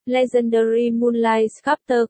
Legendary Moonlight Sculptor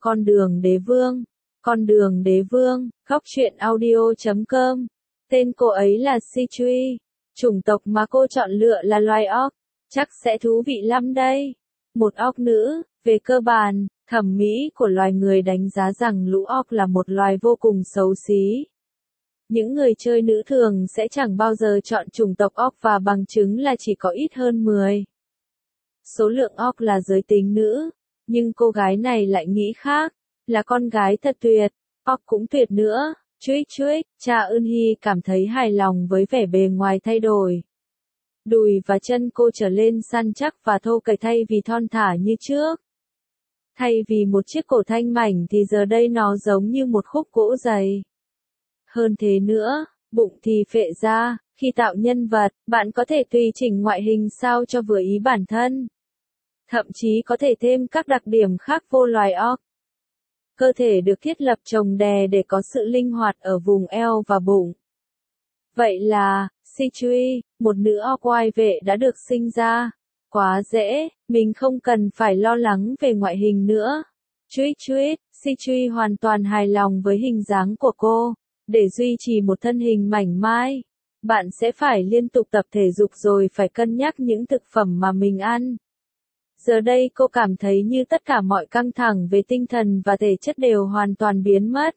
Con đường đế vương, góc truyện audio.com. Tên cô ấy là Sichui. Chủng tộc mà cô chọn lựa là loài óc. Chắc sẽ thú vị lắm đây. Một óc nữ, về cơ bản, thẩm mỹ của loài người đánh giá rằng lũ óc là một loài vô cùng xấu xí. Những người chơi nữ thường sẽ chẳng bao giờ chọn chủng tộc óc và bằng chứng là chỉ có ít hơn 10. Số lượng óc là giới tính nữ, nhưng cô gái này lại nghĩ khác, là con gái thật tuyệt, óc cũng tuyệt nữa. Chuích, Cha Eun-hee cảm thấy hài lòng với vẻ bề ngoài thay đổi. Đùi và chân cô trở lên săn chắc và thô kệch thay vì thon thả như trước. Thay vì một chiếc cổ thanh mảnh thì giờ đây nó giống như một khúc gỗ dày. Hơn thế nữa, bụng thì phệ ra, khi tạo nhân vật, bạn có thể tùy chỉnh ngoại hình sao cho vừa ý bản thân. Thậm chí có thể thêm các đặc điểm khác vô loài orc. Cơ thể được thiết lập chồng đè để có sự linh hoạt ở vùng eo và bụng. Vậy là, Sichui, một nữ orc oai vệ đã được sinh ra. Quá dễ, mình không cần phải lo lắng về ngoại hình nữa. Chuích, Sichui hoàn toàn hài lòng với hình dáng của cô. Để duy trì một thân hình mảnh mai, bạn sẽ phải liên tục tập thể dục rồi phải cân nhắc những thực phẩm mà mình ăn. Giờ đây cô cảm thấy như tất cả mọi căng thẳng về tinh thần và thể chất đều hoàn toàn biến mất.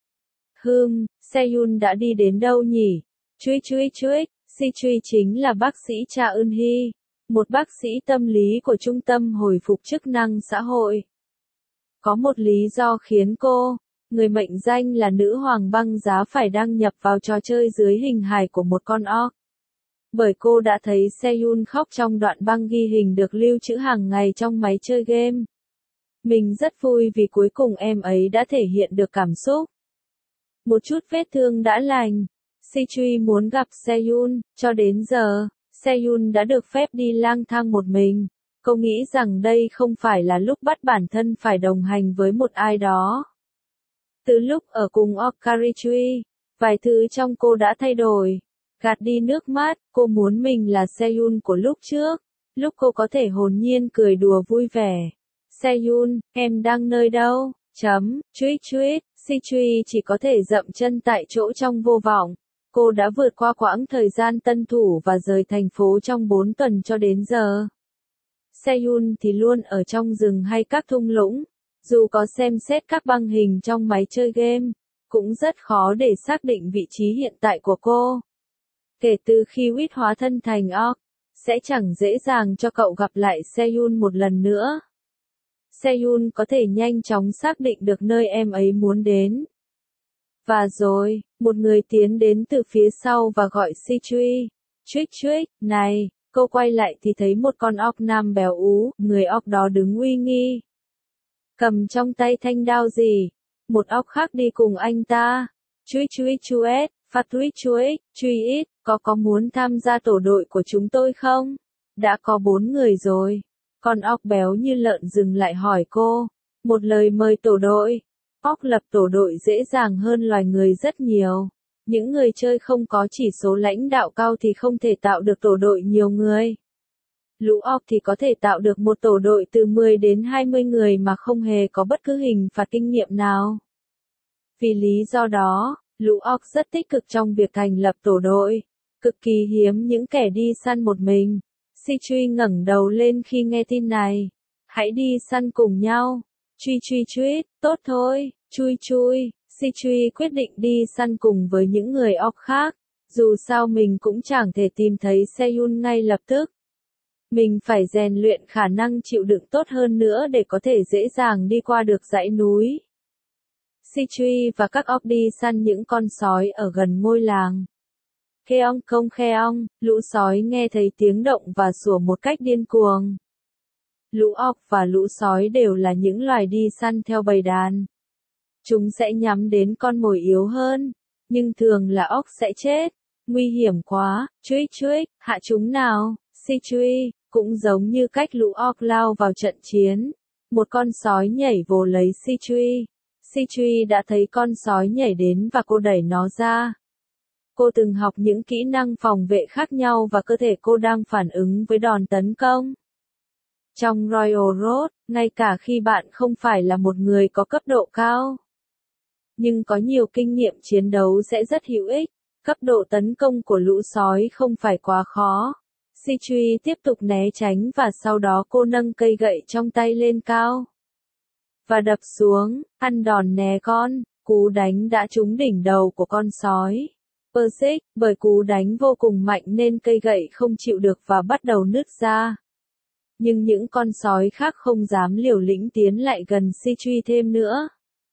Seyun đã đi đến đâu nhỉ? Chuích, Sichui chính là bác sĩ Cha Eun-hee, một bác sĩ tâm lý của Trung tâm Hồi phục Chức năng Xã hội. Có một lý do khiến cô, người mệnh danh là nữ hoàng băng giá phải đăng nhập vào trò chơi dưới hình hài của một con orc. Bởi cô đã thấy Seyun khóc trong đoạn băng ghi hình được lưu trữ hàng ngày trong máy chơi game. Mình rất vui vì cuối cùng em ấy đã thể hiện được cảm xúc. Một chút vết thương đã lành. Sichui muốn gặp Seyun, cho đến giờ, Seyun đã được phép đi lang thang một mình. Cô nghĩ rằng đây không phải là lúc bắt bản thân phải đồng hành với một ai đó. Từ lúc ở cùng Okkarichui, vài thứ trong cô đã thay đổi. Gạt đi nước mắt, cô muốn mình là Seyun của lúc trước, lúc cô có thể hồn nhiên cười đùa vui vẻ. Seyun, em đang nơi đâu? Chuích, Sichui chỉ có thể dậm chân tại chỗ trong vô vọng. Cô đã vượt qua quãng thời gian tân thủ và rời thành phố trong 4 tuần cho đến giờ. Seyun thì luôn ở trong rừng hay các thung lũng. Dù có xem xét các băng hình trong máy chơi game, cũng rất khó để xác định vị trí hiện tại của cô. Kể từ khi Wit hóa thân thành orc, sẽ chẳng dễ dàng cho cậu gặp lại Seyun một lần nữa. Seyun có thể nhanh chóng xác định được nơi em ấy muốn đến. Và rồi, một người tiến đến từ phía sau và gọi Sichui. Chuích, này, cô quay lại thì thấy một con orc nam béo ú, người orc đó đứng uy nghi. Cầm trong tay thanh đao gì? Một orc khác đi cùng anh ta. Chuích, có muốn tham gia tổ đội của chúng tôi không? Đã có 4 người rồi. Con orc béo như lợn dừng lại hỏi cô. Một lời mời tổ đội. Orc lập tổ đội dễ dàng hơn loài người rất nhiều. Những người chơi không có chỉ số lãnh đạo cao thì không thể tạo được tổ đội nhiều người. Lũ orc thì có thể tạo được một tổ đội từ 10 đến 20 người mà không hề có bất cứ hình phạt kinh nghiệm nào. Vì lý do đó, lũ orc rất tích cực trong việc thành lập tổ đội. Cực kỳ hiếm những kẻ đi săn một mình. Sichui ngẩng đầu lên khi nghe tin này. Hãy đi săn cùng nhau. Chuích, tốt thôi. Chui. Sichui quyết định đi săn cùng với những người orc khác. Dù sao mình cũng chẳng thể tìm thấy Seyun ngay lập tức. Mình phải rèn luyện khả năng chịu đựng tốt hơn nữa để có thể dễ dàng đi qua được dãy núi. Sichui và các orc đi săn những con sói ở gần ngôi làng. Kheong, lũ sói nghe thấy tiếng động và sủa một cách điên cuồng. Lũ orc và lũ sói đều là những loài đi săn theo bầy đàn. Chúng sẽ nhắm đến con mồi yếu hơn, nhưng thường là orc sẽ chết. Nguy hiểm quá, chuích, hạ chúng nào. Sichui, cũng giống như cách lũ orc lao vào trận chiến. Một con sói nhảy vồ lấy Sichui. Sichui đã thấy con sói nhảy đến và cô đẩy nó ra. Cô từng học những kỹ năng phòng vệ khác nhau và cơ thể cô đang phản ứng với đòn tấn công. Trong Royal Road, ngay cả khi bạn không phải là một người có cấp độ cao, nhưng có nhiều kinh nghiệm chiến đấu sẽ rất hữu ích. Cấp độ tấn công của lũ sói không phải quá khó. Sichui tiếp tục né tránh và sau đó cô nâng cây gậy trong tay lên cao và đập xuống, ăn đòn né con. Cú đánh đã trúng đỉnh đầu của con sói Persic, bởi cú đánh vô cùng mạnh nên cây gậy không chịu được và bắt đầu nứt ra. Nhưng những con sói khác không dám liều lĩnh tiến lại gần Sichui thêm nữa.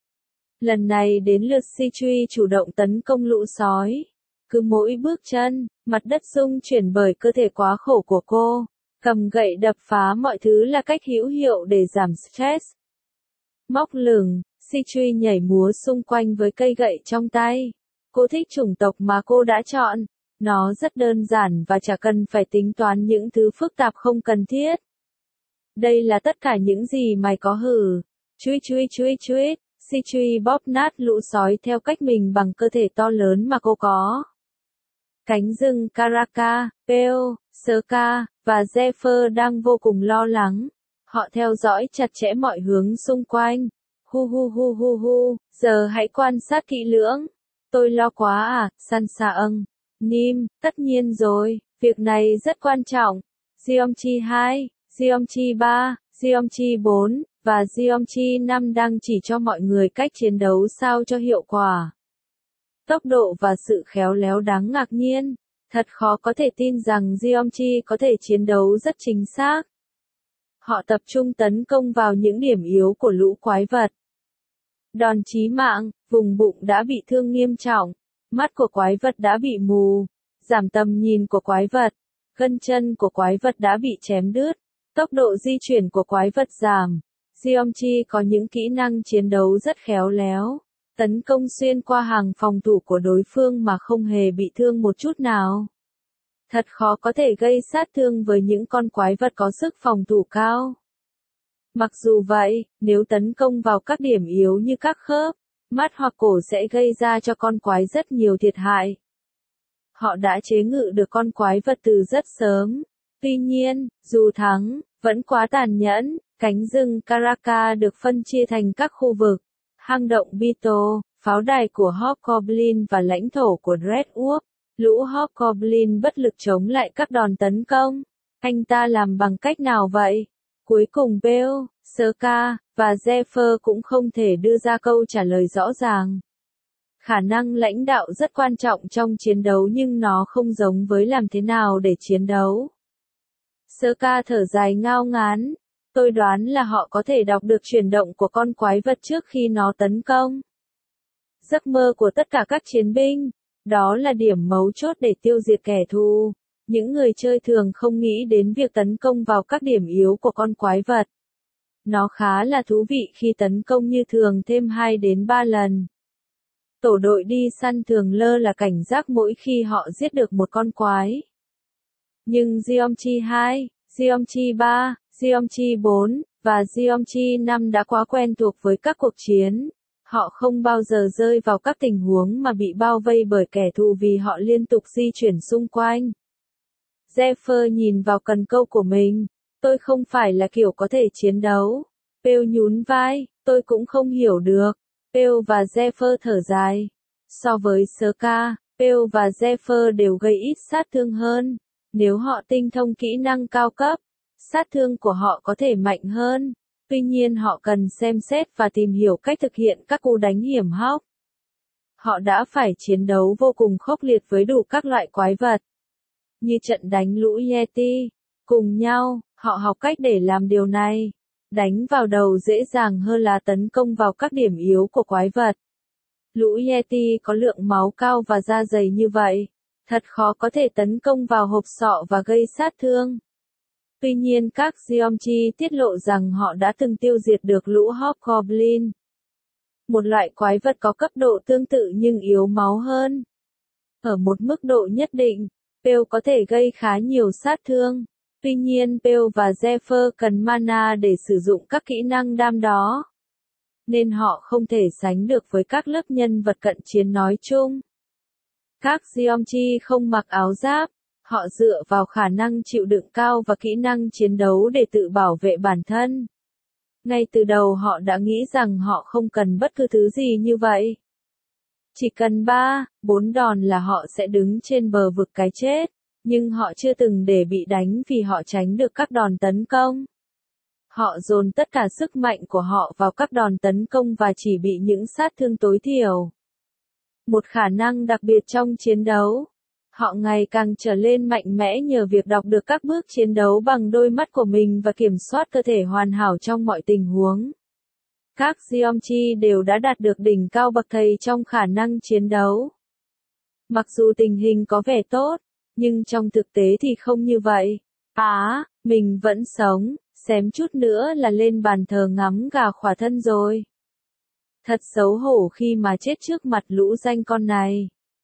Lần này đến lượt Sichui chủ động tấn công lũ sói. Cứ mỗi bước chân, mặt đất rung chuyển bởi cơ thể quá khổ của cô. Cầm gậy đập phá mọi thứ là cách hữu hiệu để giảm stress. Móc lửng, Sichui nhảy múa xung quanh với cây gậy trong tay. Cô thích chủng tộc mà cô đã chọn. Nó rất đơn giản và chả cần phải tính toán những thứ phức tạp không cần thiết. Đây là tất cả những gì mày có hử. Chui chui chui chui. Sichui bóp nát lũ sói theo cách mình bằng cơ thể to lớn mà cô có. Cánh rừng Karaka, Peo, Sokka và Zephyr đang vô cùng lo lắng. Họ theo dõi chặt chẽ mọi hướng xung quanh. Hu hu hu hu hu, giờ hãy quan sát kỹ lưỡng. Tôi lo quá à, Sansaeng. Nim, tất nhiên rồi, việc này rất quan trọng. Jeonchi 2, Jeonchi 3, Jeonchi 4 và Jeonchi 5 đang chỉ cho mọi người cách chiến đấu sao cho hiệu quả. Tốc độ và sự khéo léo đáng ngạc nhiên. Thật khó có thể tin rằng Jeonchi có thể chiến đấu rất chính xác. Họ tập trung tấn công vào những điểm yếu của lũ quái vật. Đòn chí mạng, vùng bụng đã bị thương nghiêm trọng, mắt của quái vật đã bị mù, giảm tầm nhìn của quái vật, gân chân của quái vật đã bị chém đứt, tốc độ di chuyển của quái vật giảm. Jeonchi có những kỹ năng chiến đấu rất khéo léo, tấn công xuyên qua hàng phòng thủ của đối phương mà không hề bị thương một chút nào. Thật khó có thể gây sát thương với những con quái vật có sức phòng thủ cao. Mặc dù vậy, nếu tấn công vào các điểm yếu như các khớp, mắt hoặc cổ sẽ gây ra cho con quái rất nhiều thiệt hại. Họ đã chế ngự được con quái vật từ rất sớm. Tuy nhiên, dù thắng, vẫn quá tàn nhẫn. Cánh rừng Karaka được phân chia thành các khu vực. Hang động Bito, pháo đài của Hobgoblin và lãnh thổ của Red Wolf. Lũ Hobgoblin bất lực chống lại các đòn tấn công. Anh ta làm bằng cách nào vậy? Cuối cùng Peo, Sokka và Zephyr cũng không thể đưa ra câu trả lời rõ ràng. Khả năng lãnh đạo rất quan trọng trong chiến đấu nhưng nó không giống với làm thế nào để chiến đấu. Sokka thở dài ngao ngán. Tôi đoán là họ có thể đọc được chuyển động của con quái vật trước khi nó tấn công. Giấc mơ của tất cả các chiến binh. Đó là điểm mấu chốt để tiêu diệt kẻ thù. Những người chơi thường không nghĩ đến việc tấn công vào các điểm yếu của con quái vật. Nó khá là thú vị khi tấn công như thường thêm 2 đến 3 lần. Tổ đội đi săn thường lơ là cảnh giác mỗi khi họ giết được một con quái. Nhưng Jeonchi 2, Jeonchi 3, Jeonchi 4 và Jeonchi 5 đã quá quen thuộc với các cuộc chiến. Họ không bao giờ rơi vào các tình huống mà bị bao vây bởi kẻ thù vì họ liên tục di chuyển xung quanh. Zephyr nhìn vào cần câu của mình. Tôi không phải là kiểu có thể chiến đấu. Peo nhún vai, tôi cũng không hiểu được. Peo và Zephyr thở dài. So với Sokka, Peo và Zephyr đều gây ít sát thương hơn. Nếu họ tinh thông kỹ năng cao cấp, sát thương của họ có thể mạnh hơn. Tuy nhiên họ cần xem xét và tìm hiểu cách thực hiện các cú đánh hiểm hóc. Họ đã phải chiến đấu vô cùng khốc liệt với đủ các loại quái vật. Như trận đánh lũ Yeti. Cùng nhau, họ học cách để làm điều này. Đánh vào đầu dễ dàng hơn là tấn công vào các điểm yếu của quái vật. Lũ Yeti có lượng máu cao và da dày như vậy. Thật khó có thể tấn công vào hộp sọ và gây sát thương. Tuy nhiên các Jeonchi tiết lộ rằng họ đã từng tiêu diệt được lũ Hobgoblin. Một loại quái vật có cấp độ tương tự nhưng yếu máu hơn. Ở một mức độ nhất định, Peo có thể gây khá nhiều sát thương. Tuy nhiên Peo và Zephyr cần mana để sử dụng các kỹ năng đam đó. Nên họ không thể sánh được với các lớp nhân vật cận chiến nói chung. Các Jeonchi không mặc áo giáp. Họ dựa vào khả năng chịu đựng cao và kỹ năng chiến đấu để tự bảo vệ bản thân. Ngay từ đầu họ đã nghĩ rằng họ không cần bất cứ thứ gì như vậy. Chỉ cần 3, 4 đòn là họ sẽ đứng trên bờ vực cái chết, nhưng họ chưa từng để bị đánh vì họ tránh được các đòn tấn công. Họ dồn tất cả sức mạnh của họ vào các đòn tấn công và chỉ bị những sát thương tối thiểu. Một khả năng đặc biệt trong chiến đấu. Họ ngày càng trở lên mạnh mẽ nhờ việc đọc được các bước chiến đấu bằng đôi mắt của mình và kiểm soát cơ thể hoàn hảo trong mọi tình huống. Các Geomchi đều đã đạt được đỉnh cao bậc thầy trong khả năng chiến đấu. Mặc dù tình hình có vẻ tốt, nhưng trong thực tế thì không như vậy. Mình vẫn sống, xém chút nữa là lên bàn thờ ngắm gà khỏa thân rồi. Thật xấu hổ khi mà chết trước mặt lũ danh con này.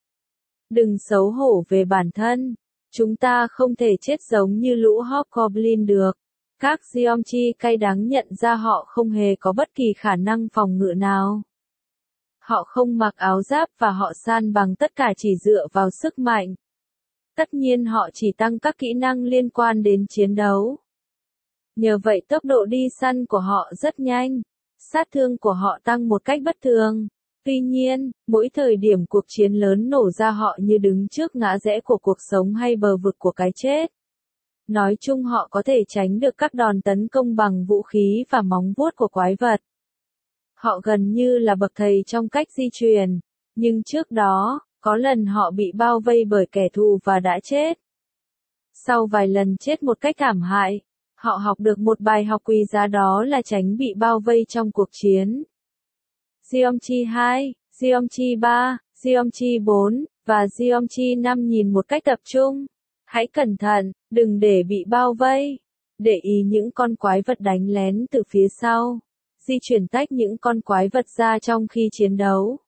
Đừng xấu hổ về bản thân. Chúng ta không thể chết giống như lũ Hobgoblin được. Các Geomchi cay đắng nhận ra họ không hề có bất kỳ khả năng phòng ngự nào. Họ không mặc áo giáp và họ san bằng tất cả chỉ dựa vào sức mạnh. Tất nhiên họ chỉ tăng các kỹ năng liên quan đến chiến đấu. Nhờ vậy tốc độ đi săn của họ rất nhanh. Sát thương của họ tăng một cách bất thường. Tuy nhiên, mỗi thời điểm cuộc chiến lớn nổ ra họ như đứng trước ngã rẽ của cuộc sống hay bờ vực của cái chết. Nói chung họ có thể tránh được các đòn tấn công bằng vũ khí và móng vuốt của quái vật. Họ gần như là bậc thầy trong cách di chuyển, nhưng trước đó, có lần họ bị bao vây bởi kẻ thù và đã chết. Sau vài lần chết một cách thảm hại, họ học được một bài học quý giá, đó là tránh bị bao vây trong cuộc chiến. Geomchi 2, Geomchi 3, Geomchi 4, và Geomchi 5 nhìn một cách tập trung. Hãy cẩn thận, đừng để bị bao vây. Để ý những con quái vật đánh lén từ phía sau. Di chuyển tách những con quái vật ra trong khi chiến đấu.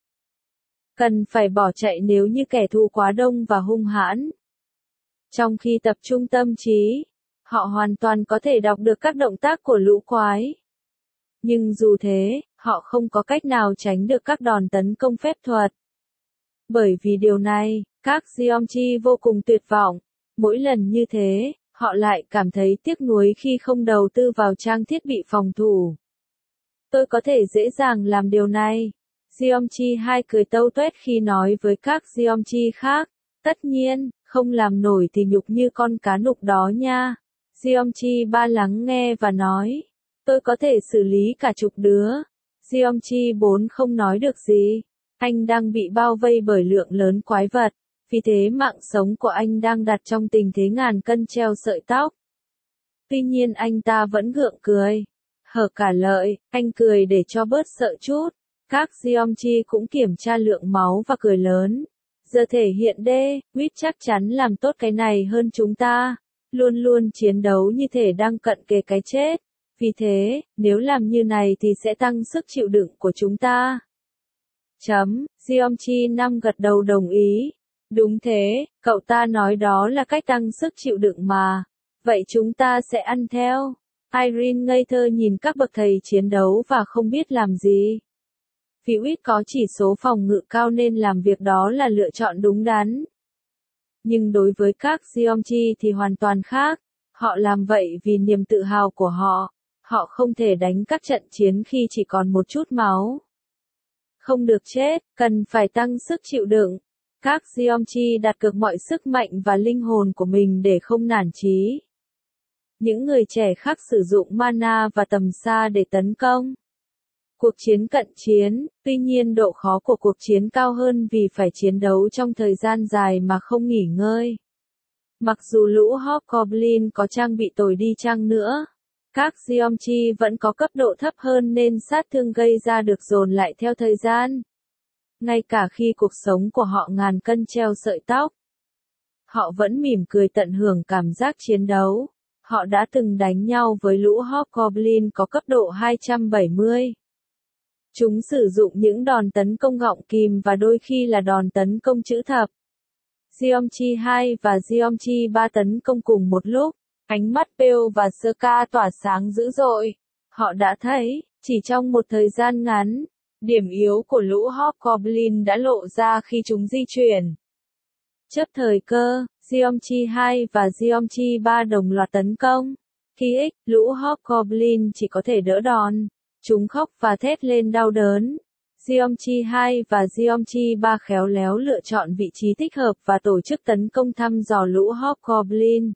Cần phải bỏ chạy nếu như kẻ thù quá đông và hung hãn. Trong khi tập trung tâm trí, họ hoàn toàn có thể đọc được các động tác của lũ quái. Nhưng dù thế, họ không có cách nào tránh được các đòn tấn công phép thuật. Bởi vì điều này, các Geomchi vô cùng tuyệt vọng. Mỗi lần như thế, họ lại cảm thấy tiếc nuối khi không đầu tư vào trang thiết bị phòng thủ. Tôi có thể dễ dàng làm điều này. Geomchi 2 cười tâu tuét khi nói với các Geomchi khác. Tất nhiên, không làm nổi thì nhục như con cá nục đó nha. Geomchi 3 lắng nghe và nói. Tôi có thể xử lý cả chục đứa. Geomchi 4 không nói được gì. Anh đang bị bao vây bởi lượng lớn quái vật. Vì thế mạng sống của anh đang đặt trong tình thế ngàn cân treo sợi tóc. Tuy nhiên anh ta vẫn gượng cười. Hở cả lợi, anh cười để cho bớt sợ chút. Các Geomchi cũng kiểm tra lượng máu và cười lớn. Giờ thể hiện đê, Wit chắc chắn làm tốt cái này hơn chúng ta. Luôn luôn chiến đấu như thể đang cận kề cái chết. Vì thế, nếu làm như này thì sẽ tăng sức chịu đựng của chúng ta. Geomchi 5 gật đầu đồng ý. Đúng thế, cậu ta nói đó là cách tăng sức chịu đựng mà. Vậy chúng ta sẽ ăn theo. Irene ngây thơ nhìn các bậc thầy chiến đấu và không biết làm gì. Vì Wit có chỉ số phòng ngự cao nên làm việc đó là lựa chọn đúng đắn. Nhưng đối với các Geomchi thì hoàn toàn khác. Họ làm vậy vì niềm tự hào của họ. Họ không thể đánh các trận chiến khi chỉ còn một chút máu. Không được chết, cần phải tăng sức chịu đựng. Các Geomchi đặt cược mọi sức mạnh và linh hồn của mình để không nản chí. Những người trẻ khác sử dụng mana và tầm xa để tấn công. Cuộc chiến cận chiến, tuy nhiên độ khó của cuộc chiến cao hơn vì phải chiến đấu trong thời gian dài mà không nghỉ ngơi. Mặc dù lũ Hobgoblin có trang bị tồi đi chăng nữa, các Geomchi vẫn có cấp độ thấp hơn nên sát thương gây ra được dồn lại theo thời gian. Ngay cả khi cuộc sống của họ ngàn cân treo sợi tóc, họ vẫn mỉm cười tận hưởng cảm giác chiến đấu. Họ đã từng đánh nhau với lũ Hobgoblin có cấp độ 270. Chúng sử dụng những đòn tấn công gọng kìm và đôi khi là đòn tấn công chữ thập. Geomchi 2 và Geomchi 3 tấn công cùng một lúc. Ánh mắt Pale và Saka tỏa sáng dữ dội. Họ đã thấy, chỉ trong một thời gian ngắn, điểm yếu của lũ Hobgoblin đã lộ ra khi chúng di chuyển. Chớp thời cơ, Geomchi 2 và Geomchi 3 đồng loạt tấn công. Khi X, lũ Hobgoblin chỉ có thể đỡ đòn. Chúng khóc và thét lên đau đớn. Geomchi 2 và Geomchi 3 khéo léo lựa chọn vị trí thích hợp và tổ chức tấn công thăm dò lũ Hobgoblin.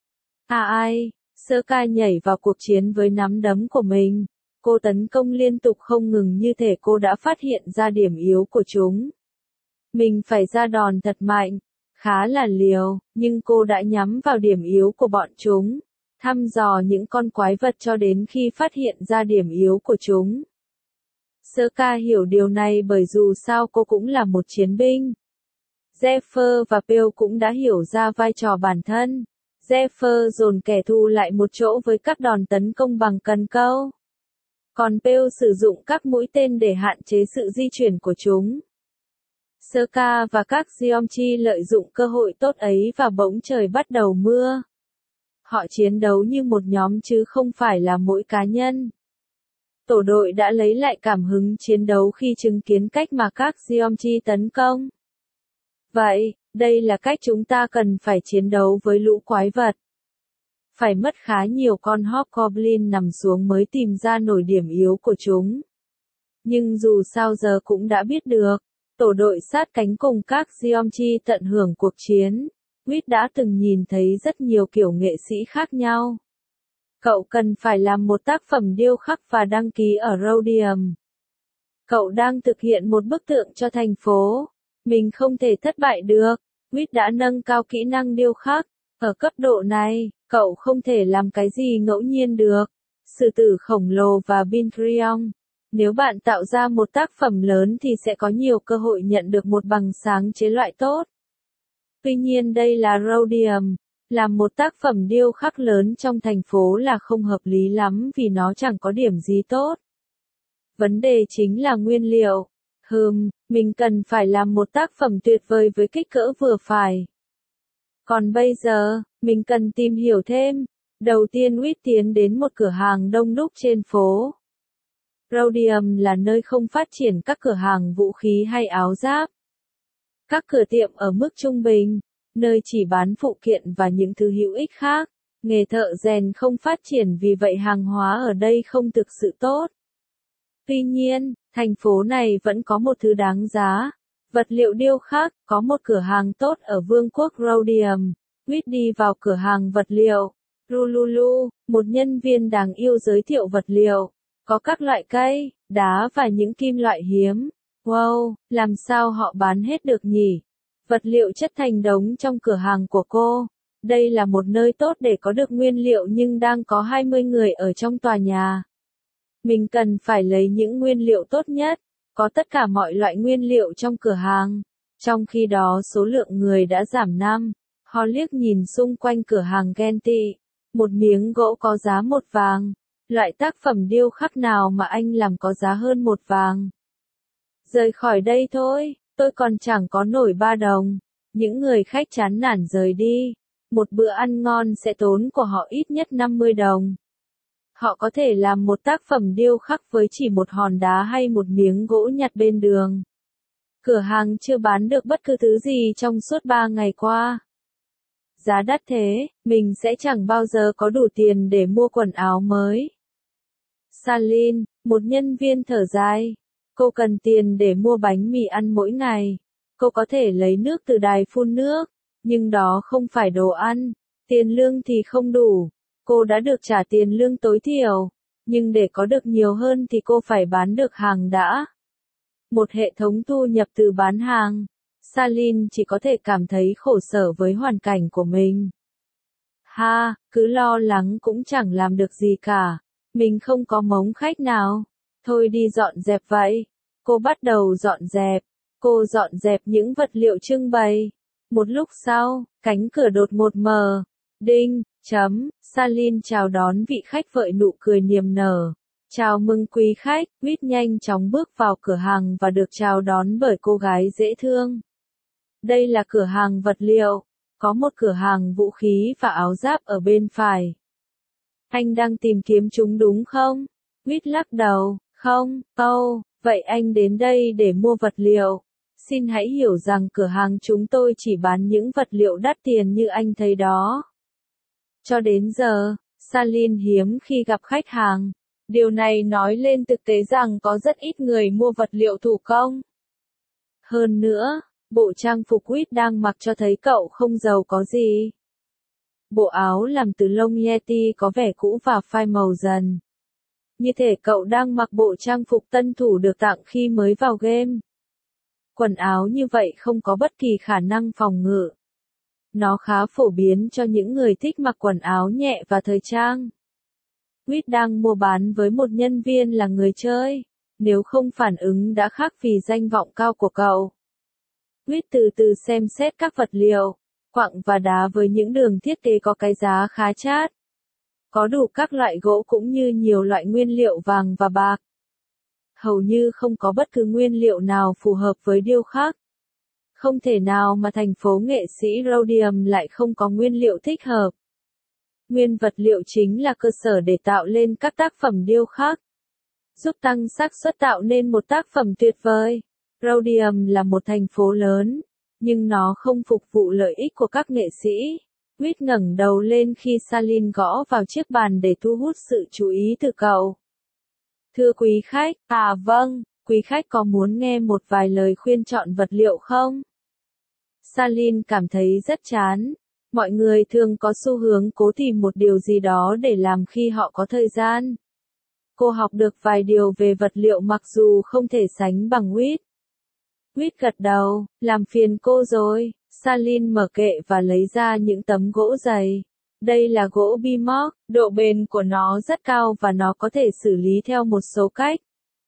Ai, Sơ-ca nhảy vào cuộc chiến với nắm đấm của mình. Cô tấn công liên tục không ngừng như thể cô đã phát hiện ra điểm yếu của chúng. Mình phải ra đòn thật mạnh, khá là liều, nhưng cô đã nhắm vào điểm yếu của bọn chúng, thăm dò những con quái vật cho đến khi phát hiện ra điểm yếu của chúng. Sơ-ca hiểu điều này bởi dù sao cô cũng là một chiến binh. Zephyr và Pale cũng đã hiểu ra vai trò bản thân. Zephyr dồn kẻ thù lại một chỗ với các đòn tấn công bằng cần câu. Còn Pale sử dụng các mũi tên để hạn chế sự di chuyển của chúng. Sơ-ca và các Geomchi lợi dụng cơ hội tốt ấy và bỗng trời bắt đầu mưa. Họ chiến đấu như một nhóm chứ không phải là mỗi cá nhân. Tổ đội đã lấy lại cảm hứng chiến đấu khi chứng kiến cách mà các Geomchi tấn công. Vậy, đây là cách chúng ta cần phải chiến đấu với lũ quái vật. Phải mất khá nhiều con Hobgoblin nằm xuống mới tìm ra nổi điểm yếu của chúng. Nhưng dù sao giờ cũng đã biết được, tổ đội sát cánh cùng các Geomchi tận hưởng cuộc chiến. Quýt đã từng nhìn thấy rất nhiều kiểu nghệ sĩ khác nhau. Cậu cần phải làm một tác phẩm điêu khắc và đăng ký ở Rhodium. Cậu đang thực hiện một bức tượng cho thành phố. Mình không thể thất bại được. Quýt đã nâng cao kỹ năng điêu khắc. Ở cấp độ này, cậu không thể làm cái gì ngẫu nhiên được. Sư tử khổng lồ và Bintrion. Nếu bạn tạo ra một tác phẩm lớn thì sẽ có nhiều cơ hội nhận được một bằng sáng chế loại tốt. Tuy nhiên đây là Rhodium. Làm một tác phẩm điêu khắc lớn trong thành phố là không hợp lý lắm vì nó chẳng có điểm gì tốt. Vấn đề chính là nguyên liệu. Mình cần phải làm một tác phẩm tuyệt vời với kích cỡ vừa phải. Còn bây giờ, mình cần tìm hiểu thêm. Đầu tiên Quýt tiến đến một cửa hàng đông đúc trên phố. Rhodium là nơi không phát triển các cửa hàng vũ khí hay áo giáp. Các cửa tiệm ở mức trung bình, nơi chỉ bán phụ kiện và những thứ hữu ích khác. Nghề thợ rèn không phát triển vì vậy hàng hóa ở đây không thực sự tốt. Tuy nhiên, thành phố này vẫn có một thứ đáng giá. Vật liệu điêu khắc, có một cửa hàng tốt ở vương quốc Rhodium. Quýt đi vào cửa hàng vật liệu. Rululu, một nhân viên đáng yêu giới thiệu vật liệu. Có các loại cây, đá và những kim loại hiếm. Wow, làm sao họ bán hết được nhỉ? Vật liệu chất thành đống trong cửa hàng của cô. Đây là một nơi tốt để có được nguyên liệu nhưng đang có 20 người ở trong tòa nhà. Mình cần phải lấy những nguyên liệu tốt nhất. Có tất cả mọi loại nguyên liệu trong cửa hàng. Trong khi đó số lượng người đã giảm 5. Họ liếc nhìn xung quanh cửa hàng ghen tị. Một miếng gỗ có giá 1 vàng. Loại tác phẩm điêu khắc nào mà anh làm có giá hơn 1 vàng? Rời khỏi đây thôi, tôi còn chẳng có nổi 3 đồng. Những người khách chán nản rời đi. Một bữa ăn ngon sẽ tốn của họ ít nhất 50 đồng. Họ có thể làm một tác phẩm điêu khắc với chỉ một hòn đá hay một miếng gỗ nhặt bên đường. Cửa hàng chưa bán được bất cứ thứ gì trong suốt 3 ngày qua. Giá đắt thế, mình sẽ chẳng bao giờ có đủ tiền để mua quần áo mới. Salin, một nhân viên thở dài. Cô cần tiền để mua bánh mì ăn mỗi ngày. Cô có thể lấy nước từ đài phun nước, nhưng đó không phải đồ ăn. Tiền lương thì không đủ. Cô đã được trả tiền lương tối thiểu, nhưng để có được nhiều hơn thì cô phải bán được hàng đã. Một hệ thống thu nhập từ bán hàng. Salin chỉ có thể cảm thấy khổ sở với hoàn cảnh của mình. Cứ lo lắng cũng chẳng làm được gì cả. Mình không có mống khách nào. Thôi đi dọn dẹp vậy. Cô bắt đầu dọn dẹp. Cô dọn dẹp những vật liệu trưng bày. Một lúc sau, cánh cửa đột ngột mở. Đinh, Salin chào đón vị khách vợi nụ cười niềm nở. Chào mừng quý khách, Quýt nhanh chóng bước vào cửa hàng và được chào đón bởi cô gái dễ thương. Đây là cửa hàng vật liệu. Có một cửa hàng vũ khí và áo giáp ở bên phải. Anh đang tìm kiếm chúng đúng không? Quýt lắc đầu, không, vậy anh đến đây để mua vật liệu. Xin hãy hiểu rằng cửa hàng chúng tôi chỉ bán những vật liệu đắt tiền như anh thấy đó. Cho đến giờ, Salin hiếm khi gặp khách hàng. Điều này nói lên thực tế rằng có rất ít người mua vật liệu thủ công. Hơn nữa, bộ trang phục Whit đang mặc cho thấy cậu không giàu có gì. Bộ áo làm từ lông Yeti có vẻ cũ và phai màu dần. Như thể cậu đang mặc bộ trang phục tân thủ được tặng khi mới vào game. Quần áo như vậy không có bất kỳ khả năng phòng ngự. Nó khá phổ biến cho những người thích mặc quần áo nhẹ và thời trang. Whit đang mua bán với một nhân viên là người chơi. Nếu không phản ứng đã khác vì danh vọng cao của cậu. Whit từ từ xem xét các vật liệu, quặng và đá với những đường thiết kế có cái giá khá chát. Có đủ các loại gỗ cũng như nhiều loại nguyên liệu vàng và bạc. Hầu như không có bất cứ nguyên liệu nào phù hợp với điêu khắc. Không thể nào mà thành phố nghệ sĩ Rhodium lại không có nguyên liệu thích hợp. Nguyên vật liệu chính là cơ sở để tạo lên các tác phẩm điêu khắc, giúp tăng xác suất tạo nên một tác phẩm tuyệt vời. Rhodium là một thành phố lớn, nhưng nó không phục vụ lợi ích của các nghệ sĩ. Whit ngẩng đầu lên khi Salin gõ vào chiếc bàn để thu hút sự chú ý từ cậu. Thưa quý khách, vâng, quý khách có muốn nghe một vài lời khuyên chọn vật liệu không? Salin cảm thấy rất chán. Mọi người thường có xu hướng cố tìm một điều gì đó để làm khi họ có thời gian. Cô học được vài điều về vật liệu mặc dù không thể sánh bằng Whit. Whit gật đầu, làm phiền cô rồi. Salin mở kệ và lấy ra những tấm gỗ dày. Đây là gỗ Bimock, độ bền của nó rất cao và nó có thể xử lý theo một số cách.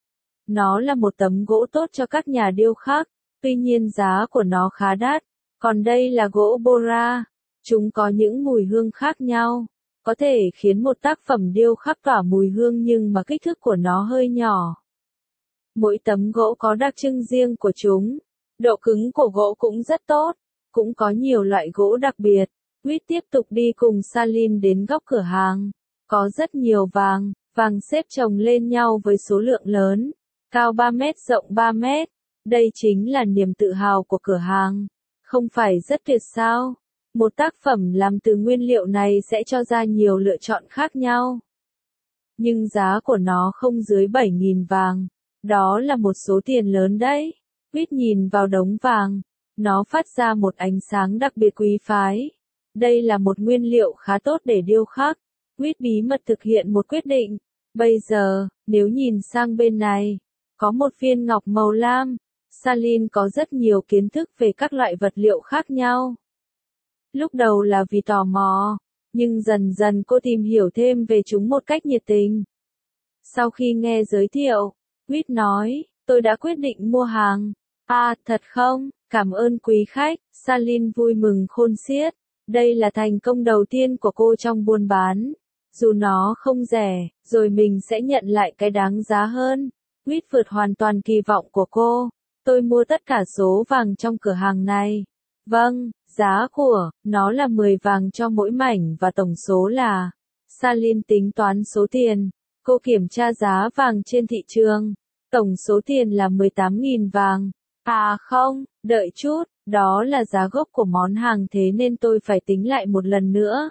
Nó là một tấm gỗ tốt cho các nhà điêu khắc, tuy nhiên giá của nó khá đắt. Còn đây là gỗ Bora. Chúng có những mùi hương khác nhau, có thể khiến một tác phẩm điêu khắc tỏa mùi hương nhưng mà kích thước của nó hơi nhỏ. Mỗi tấm gỗ có đặc trưng riêng của chúng. Độ cứng của gỗ cũng rất tốt, cũng có nhiều loại gỗ đặc biệt. Whit tiếp tục đi cùng Salin đến góc cửa hàng. Có rất nhiều vàng xếp chồng lên nhau với số lượng lớn, cao 3 mét rộng 3 mét. Đây chính là niềm tự hào của cửa hàng. Không phải rất tuyệt sao? Một tác phẩm làm từ nguyên liệu này sẽ cho ra nhiều lựa chọn khác nhau. Nhưng giá của nó không dưới 7.000 vàng. Đó là một số tiền lớn đấy. Whit nhìn vào đống vàng. Nó phát ra một ánh sáng đặc biệt quý phái. Đây là một nguyên liệu khá tốt để điêu khắc. Whit bí mật thực hiện một quyết định. Bây giờ, nếu nhìn sang bên này, có một viên ngọc màu lam. Salin có rất nhiều kiến thức về các loại vật liệu khác nhau. Lúc đầu là vì tò mò, nhưng dần dần cô tìm hiểu thêm về chúng một cách nhiệt tình. Sau khi nghe giới thiệu, Whit nói, tôi đã quyết định mua hàng. Thật không? Cảm ơn quý khách. Salin vui mừng khôn xiết. Đây là thành công đầu tiên của cô trong buôn bán. Dù nó không rẻ, rồi mình sẽ nhận lại cái đáng giá hơn. Whit vượt hoàn toàn kỳ vọng của cô. Tôi mua tất cả số vàng trong cửa hàng này. Vâng, giá của nó là 10 vàng cho mỗi mảnh và tổng số là. Salin tính toán số tiền. Cô kiểm tra giá vàng trên thị trường. Tổng số tiền là 18.000 vàng. Không, đợi chút, đó là giá gốc của món hàng thế nên tôi phải tính lại một lần nữa.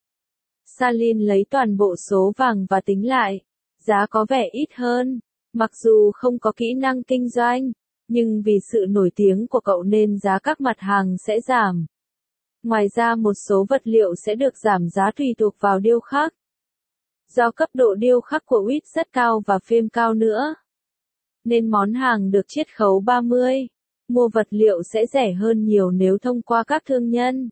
Salin lấy toàn bộ số vàng và tính lại. Giá có vẻ ít hơn. Mặc dù không có kỹ năng kinh doanh, nhưng vì sự nổi tiếng của cậu nên giá các mặt hàng sẽ giảm. Ngoài ra một số vật liệu sẽ được giảm giá tùy thuộc vào điêu khắc. Do cấp độ điêu khắc của Whit rất cao và phêm cao nữa, nên món hàng được chiết khấu 30. Mua vật liệu sẽ rẻ hơn nhiều nếu thông qua các thương nhân.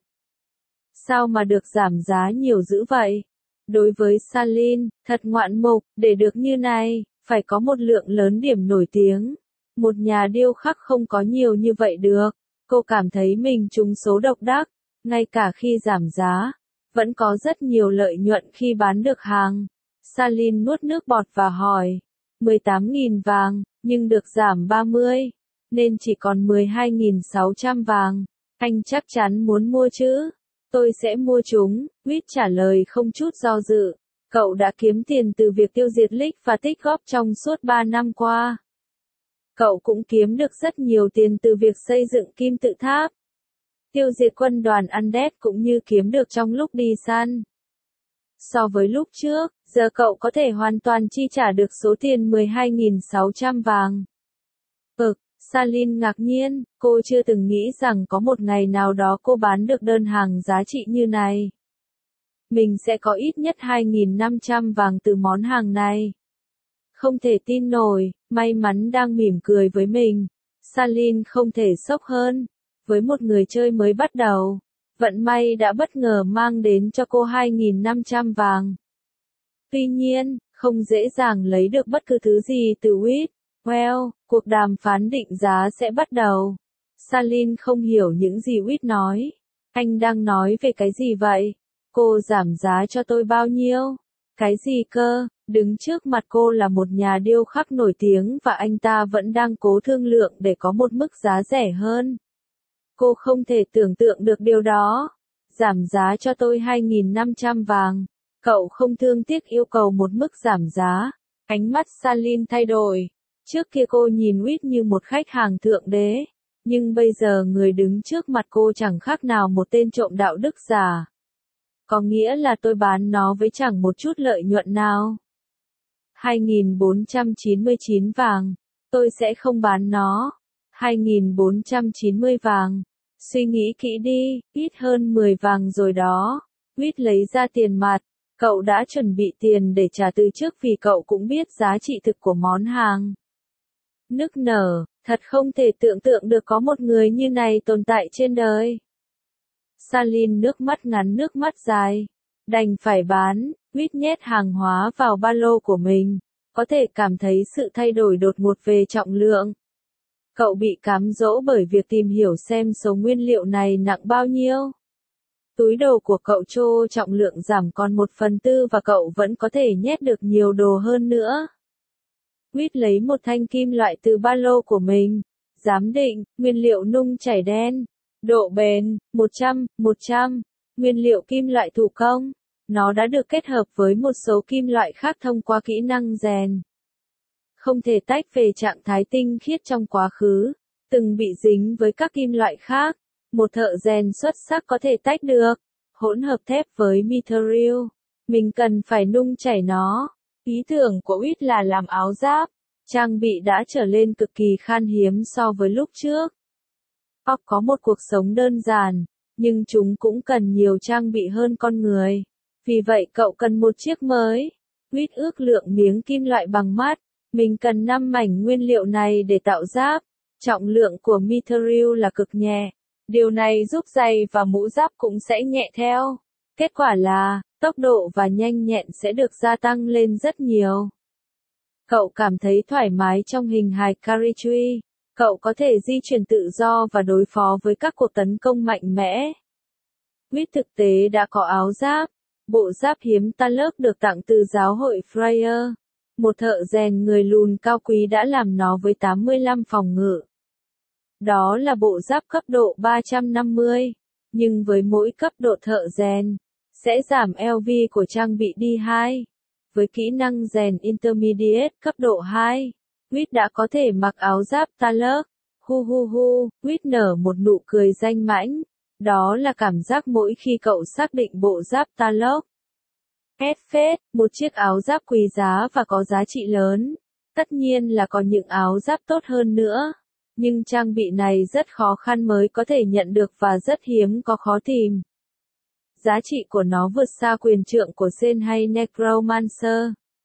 Sao mà được giảm giá nhiều dữ vậy? Đối với Salin, thật ngoạn mục, để được như này, phải có một lượng lớn điểm nổi tiếng. Một nhà điêu khắc không có nhiều như vậy được. Cô cảm thấy mình trúng số độc đắc. Ngay cả khi giảm giá, vẫn có rất nhiều lợi nhuận khi bán được hàng. Salin nuốt nước bọt và hỏi. 18.000 vàng, nhưng được giảm 30, nên chỉ còn 12.600 vàng. Anh chắc chắn muốn mua chứ? Tôi sẽ mua chúng, Whit trả lời không chút do dự. Cậu đã kiếm tiền từ việc tiêu diệt Lick và tích góp trong suốt 3 năm qua. Cậu cũng kiếm được rất nhiều tiền từ việc xây dựng kim tự tháp. Tiêu diệt quân đoàn Undead cũng như kiếm được trong lúc đi săn. So với lúc trước, giờ cậu có thể hoàn toàn chi trả được số tiền 12.600 vàng. Salin ngạc nhiên, cô chưa từng nghĩ rằng có một ngày nào đó cô bán được đơn hàng giá trị như này. Mình sẽ có ít nhất 2.500 vàng từ món hàng này. Không thể tin nổi, may mắn đang mỉm cười với mình. Salin không thể sốc hơn. Với một người chơi mới bắt đầu, vận may đã bất ngờ mang đến cho cô 2.500 vàng. Tuy nhiên, không dễ dàng lấy được bất cứ thứ gì từ Whit. Well, cuộc đàm phán định giá sẽ bắt đầu. Salin không hiểu những gì Whit nói. Anh đang nói về cái gì vậy? Cô giảm giá cho tôi bao nhiêu? Cái gì cơ? Đứng trước mặt cô là một nhà điêu khắc nổi tiếng và anh ta vẫn đang cố thương lượng để có một mức giá rẻ hơn. Cô không thể tưởng tượng được điều đó. Giảm giá cho tôi 2.500 vàng. Cậu không thương tiếc yêu cầu một mức giảm giá. Ánh mắt Salin thay đổi. Trước kia cô nhìn Whit như một khách hàng thượng đế. Nhưng bây giờ người đứng trước mặt cô chẳng khác nào một tên trộm đạo đức giả. Có nghĩa là tôi bán nó với chẳng một chút lợi nhuận nào. 2.499 vàng. Tôi sẽ không bán nó. 2.490 vàng. Suy nghĩ kỹ đi, ít hơn 10 vàng rồi đó. Whit lấy ra tiền mặt. Cậu đã chuẩn bị tiền để trả từ trước vì cậu cũng biết giá trị thực của món hàng. Nức nở, thật không thể tưởng tượng được có một người như này tồn tại trên đời. Salin nước mắt ngắn nước mắt dài. Đành phải bán, Whit nhét hàng hóa vào ba lô của mình. Có thể cảm thấy sự thay đổi đột ngột về trọng lượng. Cậu bị cám dỗ bởi việc tìm hiểu xem số nguyên liệu này nặng bao nhiêu. Túi đồ của cậu trô trọng lượng giảm còn 1/4 và cậu vẫn có thể nhét được nhiều đồ hơn nữa. Whit lấy một thanh kim loại từ ba lô của mình. Giám định, nguyên liệu nung chảy đen. Độ bền, 100. Nguyên liệu kim loại thủ công. Nó đã được kết hợp với một số kim loại khác thông qua kỹ năng rèn. Không thể tách về trạng thái tinh khiết trong quá khứ. Từng bị dính với các kim loại khác. Một thợ rèn xuất sắc có thể tách được. Hỗn hợp thép với mithril. Mình cần phải nung chảy nó. Ý tưởng của Whit là làm áo giáp. Trang bị đã trở lên cực kỳ khan hiếm so với lúc trước. Orc có một cuộc sống đơn giản, nhưng chúng cũng cần nhiều trang bị hơn con người. Vì vậy cậu cần một chiếc mới. Whit ước lượng miếng kim loại bằng mắt. Mình cần 5 mảnh nguyên liệu này để tạo giáp. Trọng lượng của mithril là cực nhẹ. Điều này giúp giày và mũ giáp cũng sẽ nhẹ theo. Kết quả là, tốc độ và nhanh nhẹn sẽ được gia tăng lên rất nhiều. Cậu cảm thấy thoải mái trong hình hài Karitree. Cậu có thể di chuyển tự do và đối phó với các cuộc tấn công mạnh mẽ. Whit thực tế đã có áo giáp. Bộ giáp hiếm Taluk được tặng từ giáo hội Freyr. Một thợ rèn người lùn cao quý đã làm nó với 85 phòng ngự. Đó là bộ giáp cấp độ 350. Nhưng với mỗi cấp độ thợ rèn, sẽ giảm LV của trang bị đi 2. Với kỹ năng rèn Intermediate cấp độ 2, Whit đã có thể mặc áo giáp Taluk. Whit nở một nụ cười danh mãnh. Đó là cảm giác mỗi khi cậu xác định bộ giáp Taluk. Phết, một chiếc áo giáp quý giá và có giá trị lớn. Tất nhiên là có những áo giáp tốt hơn nữa. Nhưng trang bị này rất khó khăn mới có thể nhận được và rất hiếm có khó tìm. Giá trị của nó vượt xa quyền trượng của Sen hay Necromancer.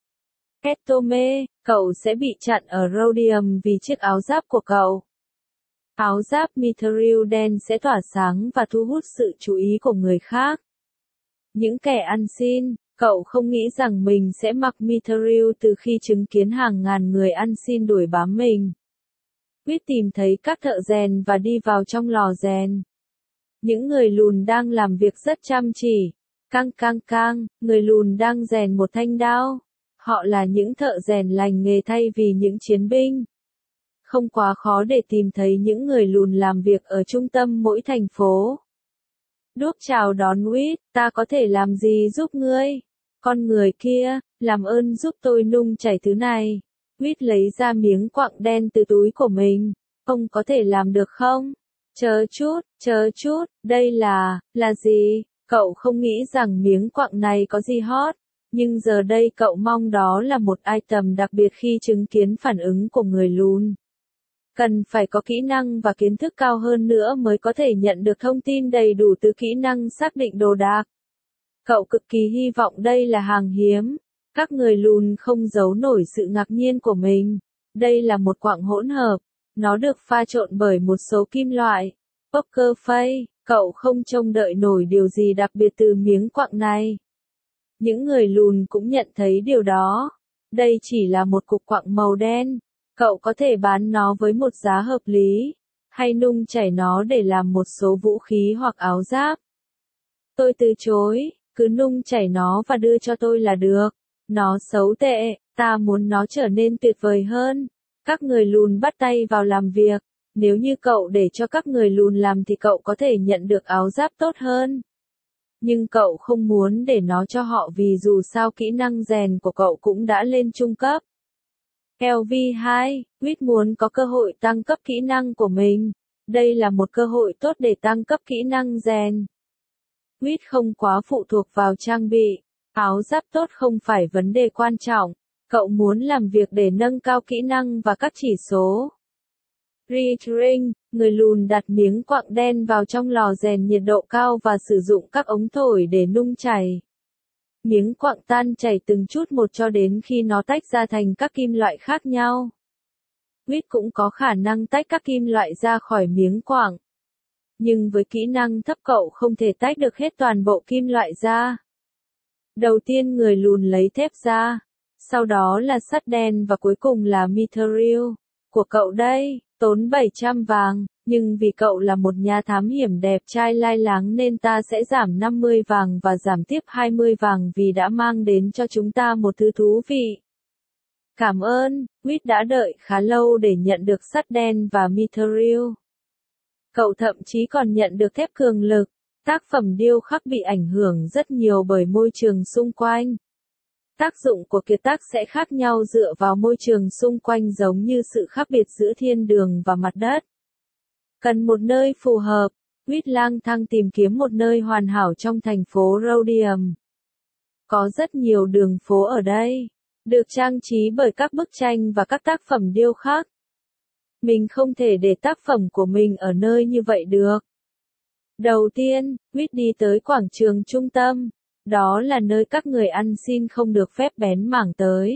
Ketome, cậu sẽ bị chặn ở Rhodium vì chiếc áo giáp của cậu. Áo giáp mithril đen sẽ tỏa sáng và thu hút sự chú ý của người khác. Những kẻ ăn xin, cậu không nghĩ rằng mình sẽ mặc mithril từ khi chứng kiến hàng ngàn người ăn xin đuổi bám mình. Whit tìm thấy các thợ rèn và đi vào trong lò rèn. Những người lùn đang làm việc rất chăm chỉ. Cang, người lùn đang rèn một thanh đao. Họ là những thợ rèn lành nghề thay vì những chiến binh. Không quá khó để tìm thấy những người lùn làm việc ở trung tâm mỗi thành phố. Đúc chào đón Whit, ta có thể làm gì giúp ngươi? Con người kia, làm ơn giúp tôi nung chảy thứ này. Quýt lấy ra miếng quặng đen từ túi của mình. Ông có thể làm được không? Chờ chút, đây là gì? Cậu không nghĩ rằng miếng quặng này có gì hot. Nhưng giờ đây cậu mong đó là một item đặc biệt khi chứng kiến phản ứng của người lùn. Cần phải có kỹ năng và kiến thức cao hơn nữa mới có thể nhận được thông tin đầy đủ từ kỹ năng xác định đồ đạc. Cậu cực kỳ hy vọng đây là hàng hiếm. Các người lùn không giấu nổi sự ngạc nhiên của mình. Đây là một quặng hỗn hợp. Nó được pha trộn bởi một số kim loại. Poker face, cậu không trông đợi nổi điều gì đặc biệt từ miếng quặng này. Những người lùn cũng nhận thấy điều đó. Đây chỉ là một cục quặng màu đen. Cậu có thể bán nó với một giá hợp lý, hay nung chảy nó để làm một số vũ khí hoặc áo giáp. Tôi từ chối, cứ nung chảy nó và đưa cho tôi là được. Nó xấu tệ, ta muốn nó trở nên tuyệt vời hơn. Các người lùn bắt tay vào làm việc. Nếu như cậu để cho các người lùn làm thì cậu có thể nhận được áo giáp tốt hơn. Nhưng cậu không muốn để nó cho họ vì dù sao kỹ năng rèn của cậu cũng đã lên trung cấp. LV2, Quýt muốn có cơ hội tăng cấp kỹ năng của mình. Đây là một cơ hội tốt để tăng cấp kỹ năng rèn. Quýt không quá phụ thuộc vào trang bị. Áo giáp tốt không phải vấn đề quan trọng. Cậu muốn làm việc để nâng cao kỹ năng và các chỉ số. Ring, người lùn đặt miếng quặng đen vào trong lò rèn nhiệt độ cao và sử dụng các ống thổi để nung chảy. Miếng quặng tan chảy từng chút một cho đến khi nó tách ra thành các kim loại khác nhau. Quýt cũng có khả năng tách các kim loại ra khỏi miếng quặng. Nhưng với kỹ năng thấp cậu không thể tách được hết toàn bộ kim loại ra. Đầu tiên người lùn lấy thép ra, sau đó là sắt đen và cuối cùng là mithril. Của cậu đây, tốn 700 vàng, nhưng vì cậu là một nhà thám hiểm đẹp trai lai láng nên ta sẽ giảm 50 vàng và giảm tiếp 20 vàng vì đã mang đến cho chúng ta một thứ thú vị. Cảm ơn, Quýt đã đợi khá lâu để nhận được sắt đen và mithril. Cậu thậm chí còn nhận được thép cường lực. Tác phẩm điêu khắc bị ảnh hưởng rất nhiều bởi môi trường xung quanh. Tác dụng của kiệt tác sẽ khác nhau dựa vào môi trường xung quanh giống như sự khác biệt giữa thiên đường và mặt đất. Cần một nơi phù hợp, Quýt lang thang tìm kiếm một nơi hoàn hảo trong thành phố Rhodium. Có rất nhiều đường phố ở đây, được trang trí bởi các bức tranh và các tác phẩm điêu khắc. Mình không thể để tác phẩm của mình ở nơi như vậy được. Đầu tiên, Quýt đi tới quảng trường trung tâm. Đó là nơi các người ăn xin không được phép bén mảng tới.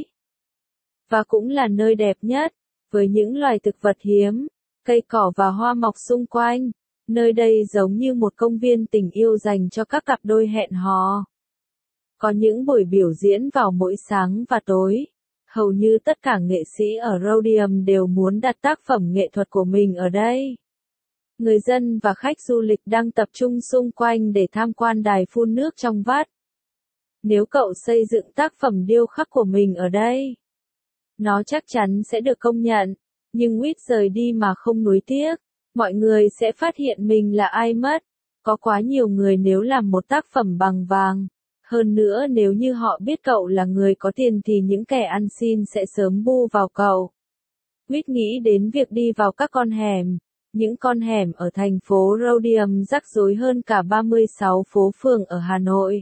Và cũng là nơi đẹp nhất, với những loài thực vật hiếm, cây cỏ và hoa mọc xung quanh. Nơi đây giống như một công viên tình yêu dành cho các cặp đôi hẹn hò. Có những buổi biểu diễn vào mỗi sáng và tối. Hầu như tất cả nghệ sĩ ở Rhodium đều muốn đặt tác phẩm nghệ thuật của mình ở đây. Người dân và khách du lịch đang tập trung xung quanh để tham quan đài phun nước trong vắt. Nếu cậu xây dựng tác phẩm điêu khắc của mình ở đây, nó chắc chắn sẽ được công nhận. Nhưng Quýt rời đi mà không nuối tiếc. Mọi người sẽ phát hiện mình là ai mất. Có quá nhiều người nếu làm một tác phẩm bằng vàng. Hơn nữa nếu như họ biết cậu là người có tiền thì những kẻ ăn xin sẽ sớm bu vào cậu. Quýt nghĩ đến việc đi vào các con hẻm. Những con hẻm ở thành phố Rhodium rắc rối hơn cả 36 phố phường ở Hà Nội.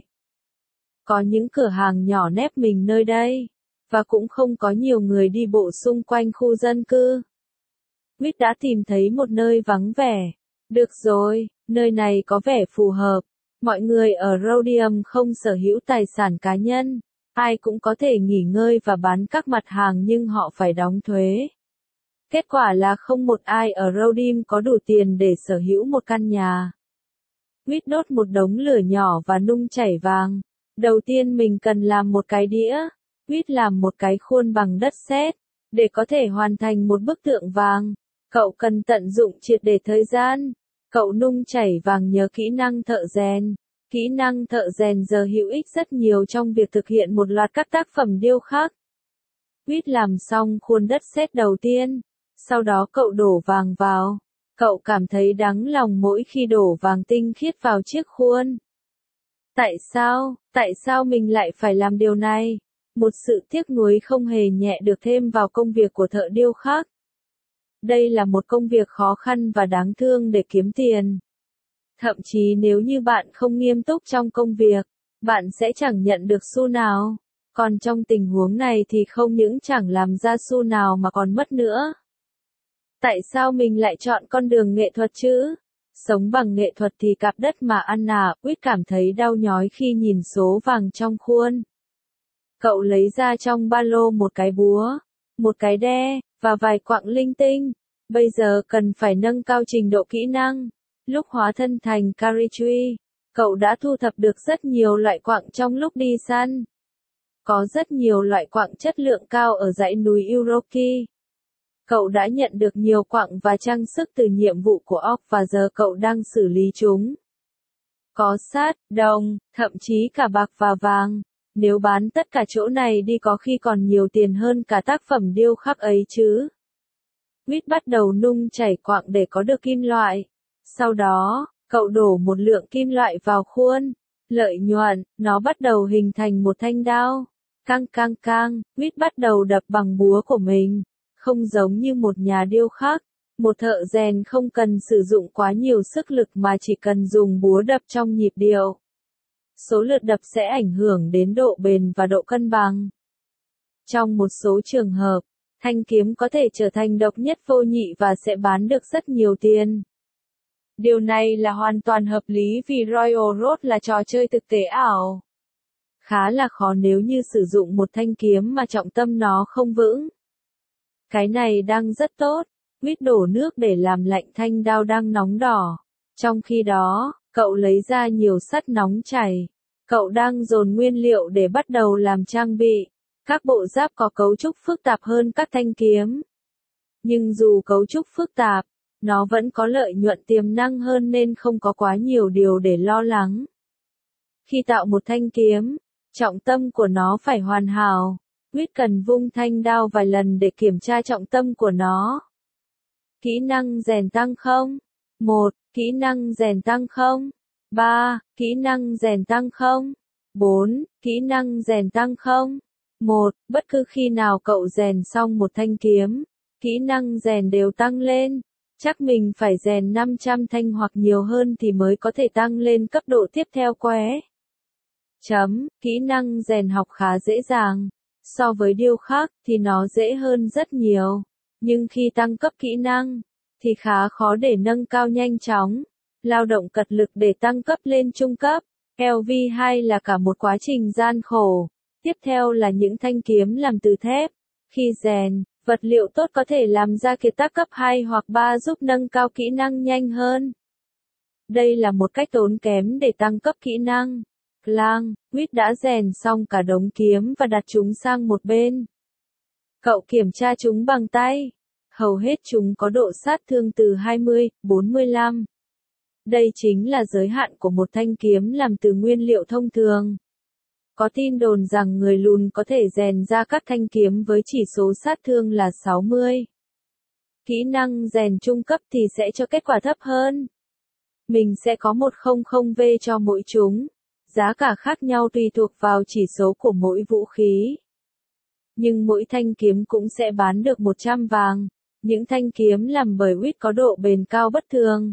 Có những cửa hàng nhỏ nép mình nơi đây. Và cũng không có nhiều người đi bộ xung quanh khu dân cư. Quýt đã tìm thấy một nơi vắng vẻ. Được rồi, nơi này có vẻ phù hợp. Mọi người ở Rhodium không sở hữu tài sản cá nhân. Ai cũng có thể nghỉ ngơi và bán các mặt hàng nhưng họ phải đóng thuế. Kết quả là không một ai ở Rhodium có đủ tiền để sở hữu một căn nhà. Quýt đốt một đống lửa nhỏ và nung chảy vàng. Đầu tiên mình cần làm một cái đĩa. Quýt làm một cái khuôn bằng đất sét. Để có thể hoàn thành một bức tượng vàng, cậu cần tận dụng triệt để thời gian. Cậu nung chảy vàng nhờ kỹ năng thợ rèn. Kỹ năng thợ rèn giờ hữu ích rất nhiều trong việc thực hiện một loạt các tác phẩm điêu khắc. Quýt làm xong khuôn đất sét đầu tiên. Sau đó cậu đổ vàng vào. Cậu cảm thấy đắng lòng mỗi khi đổ vàng tinh khiết vào chiếc khuôn. Tại sao mình lại phải làm điều này? Một sự tiếc nuối không hề nhẹ được thêm vào công việc của thợ điêu khắc. Đây là một công việc khó khăn và đáng thương để kiếm tiền. Thậm chí nếu như bạn không nghiêm túc trong công việc, bạn sẽ chẳng nhận được xu nào. Còn trong tình huống này thì không những chẳng làm ra xu nào mà còn mất nữa. Tại sao mình lại chọn con đường nghệ thuật chứ? Sống bằng nghệ thuật thì cạp đất mà ăn à, Quýt cảm thấy đau nhói khi nhìn số vàng trong khuôn. Cậu lấy ra trong ba lô một cái búa, một cái đe, và vài quặng linh tinh. Bây giờ cần phải nâng cao trình độ kỹ năng. Lúc hóa thân thành Caritree, cậu đã thu thập được rất nhiều loại quặng trong lúc đi săn. Có rất nhiều loại quặng chất lượng cao ở dãy núi Uroki. Cậu đã nhận được nhiều quặng và trang sức từ nhiệm vụ của Orc và giờ cậu đang xử lý chúng. Có sắt, đồng, thậm chí cả bạc và vàng. Nếu bán tất cả chỗ này đi có khi còn nhiều tiền hơn cả tác phẩm điêu khắc ấy chứ. Quýt bắt đầu nung chảy quặng để có được kim loại. Sau đó, cậu đổ một lượng kim loại vào khuôn. Lợi nhuận, nó bắt đầu hình thành một thanh đao. Căng căng căng, Quýt bắt đầu đập bằng búa của mình. Không giống như một nhà điêu khắc, một thợ rèn không cần sử dụng quá nhiều sức lực mà chỉ cần dùng búa đập trong nhịp điệu. Số lượt đập sẽ ảnh hưởng đến độ bền và độ cân bằng. Trong một số trường hợp, thanh kiếm có thể trở thành độc nhất vô nhị và sẽ bán được rất nhiều tiền. Điều này là hoàn toàn hợp lý vì Royal Road là trò chơi thực tế ảo. Khá là khó nếu như sử dụng một thanh kiếm mà trọng tâm nó không vững. Cái này đang rất tốt. Quýt đổ nước để làm lạnh thanh đao đang nóng đỏ. Trong khi đó, cậu lấy ra nhiều sắt nóng chảy. Cậu đang dồn nguyên liệu để bắt đầu làm trang bị. Các bộ giáp có cấu trúc phức tạp hơn các thanh kiếm. Nhưng dù cấu trúc phức tạp, nó vẫn có lợi nhuận tiềm năng hơn nên không có quá nhiều điều để lo lắng. Khi tạo một thanh kiếm, trọng tâm của nó phải hoàn hảo. Quýt cần vung thanh đao vài lần để kiểm tra trọng tâm của nó. Kỹ năng rèn tăng không? 1. Kỹ năng rèn tăng không? 3. Kỹ năng rèn tăng không? 4. Kỹ năng rèn tăng không? 1. Bất cứ khi nào cậu rèn xong một thanh kiếm, kỹ năng rèn đều tăng lên. Chắc mình phải rèn 500 thanh hoặc nhiều hơn thì mới có thể tăng lên cấp độ tiếp theo qué. Kỹ năng rèn học khá dễ dàng. So với điêu khắc thì nó dễ hơn rất nhiều. Nhưng khi tăng cấp kỹ năng, thì khá khó để nâng cao nhanh chóng. Lao động cật lực để tăng cấp lên trung cấp. LV2 là cả một quá trình gian khổ. Tiếp theo là những thanh kiếm làm từ thép. Khi rèn, vật liệu tốt có thể làm ra kiệt tác cấp 2 hoặc 3 giúp nâng cao kỹ năng nhanh hơn. Đây là một cách tốn kém để tăng cấp kỹ năng. Clang, Quýt đã rèn xong cả đống kiếm và đặt chúng sang một bên. Cậu kiểm tra chúng bằng tay. Hầu hết chúng có độ sát thương từ 20-45. Đây chính là giới hạn của một thanh kiếm làm từ nguyên liệu thông thường. Có tin đồn rằng người lùn có thể rèn ra các thanh kiếm với chỉ số sát thương là 60. Kỹ năng rèn trung cấp thì sẽ cho kết quả thấp hơn. Mình sẽ có 100V cho mỗi chúng. Giá cả khác nhau tùy thuộc vào chỉ số của mỗi vũ khí. Nhưng mỗi thanh kiếm cũng sẽ bán được 100 vàng. Những thanh kiếm làm bởi Quýt có độ bền cao bất thường.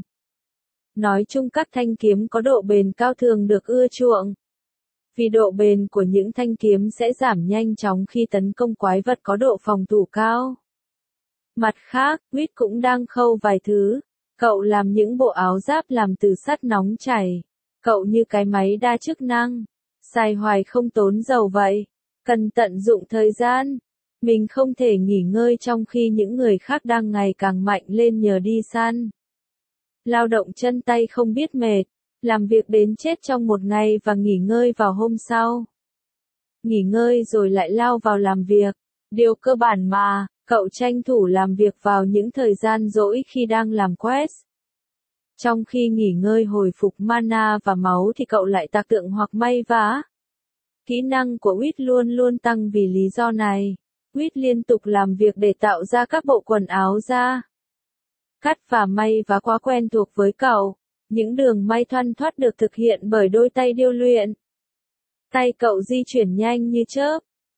Nói chung các thanh kiếm có độ bền cao thường được ưa chuộng. Vì độ bền của những thanh kiếm sẽ giảm nhanh chóng khi tấn công quái vật có độ phòng thủ cao. Mặt khác, Quýt cũng đang khâu vài thứ. Cậu làm những bộ áo giáp làm từ sắt nóng chảy. Cậu như cái máy đa chức năng. Xài hoài không tốn dầu vậy. Cần tận dụng thời gian. Mình không thể nghỉ ngơi trong khi những người khác đang ngày càng mạnh lên nhờ đi săn. Lao động chân tay không biết mệt. Làm việc đến chết trong một ngày và nghỉ ngơi vào hôm sau. Nghỉ ngơi rồi lại lao vào làm việc. Điều cơ bản mà, cậu tranh thủ làm việc vào những thời gian rỗi khi đang làm quest. Trong khi nghỉ ngơi hồi phục mana và máu thì cậu lại tạc tượng hoặc may vá. Kỹ năng của Quýt luôn luôn tăng vì lý do này. Quýt liên tục làm việc để tạo ra các bộ quần áo da. Cắt và may vá quá quen thuộc với cậu. Những đường may thoăn thoắt được thực hiện bởi đôi tay điêu luyện. Tay cậu di chuyển nhanh như chớp.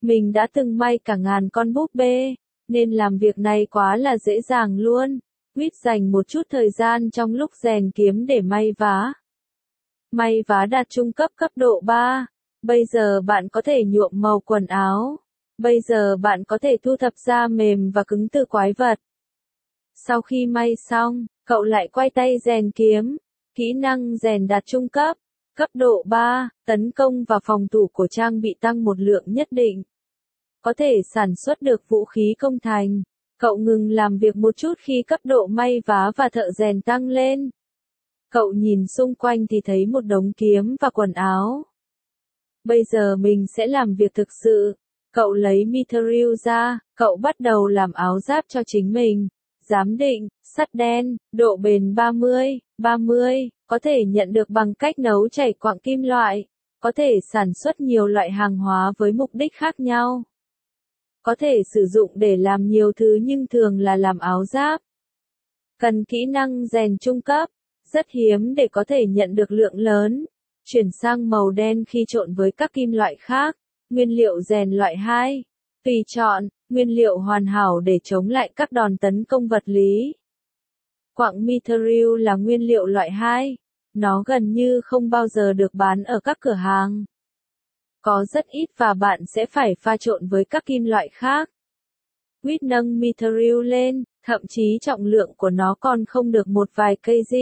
Mình đã từng may cả ngàn con búp bê, nên làm việc này quá là dễ dàng luôn. Quýt dành một chút thời gian trong lúc rèn kiếm để may vá. May vá đạt trung cấp cấp độ 3. Bây giờ bạn có thể nhuộm màu quần áo. Bây giờ bạn có thể thu thập da mềm và cứng từ quái vật. Sau khi may xong, cậu lại quay tay rèn kiếm. Kỹ năng rèn đạt trung cấp. Cấp độ 3, tấn công và phòng thủ của trang bị tăng một lượng nhất định. Có thể sản xuất được vũ khí công thành. Cậu ngừng làm việc một chút khi cấp độ may vá và thợ rèn tăng lên. Cậu nhìn xung quanh thì thấy một đống kiếm và quần áo. Bây giờ mình sẽ làm việc thực sự. Cậu lấy Mithril ra, cậu bắt đầu làm áo giáp cho chính mình. Giám định, sắt đen, độ bền 30, có thể nhận được bằng cách nấu chảy quặng kim loại. Có thể sản xuất nhiều loại hàng hóa với mục đích khác nhau. Có thể sử dụng để làm nhiều thứ nhưng thường là làm áo giáp. Cần kỹ năng rèn trung cấp, rất hiếm để có thể nhận được lượng lớn. Chuyển sang màu đen khi trộn với các kim loại khác. Nguyên liệu rèn loại 2. Tùy chọn, nguyên liệu hoàn hảo để chống lại các đòn tấn công vật lý. Quặng Mithril là nguyên liệu loại 2. Nó gần như không bao giờ được bán ở các cửa hàng. Có rất ít và bạn sẽ phải pha trộn với các kim loại khác. Quýt nâng Mithril lên, thậm chí trọng lượng của nó còn không được một vài kg.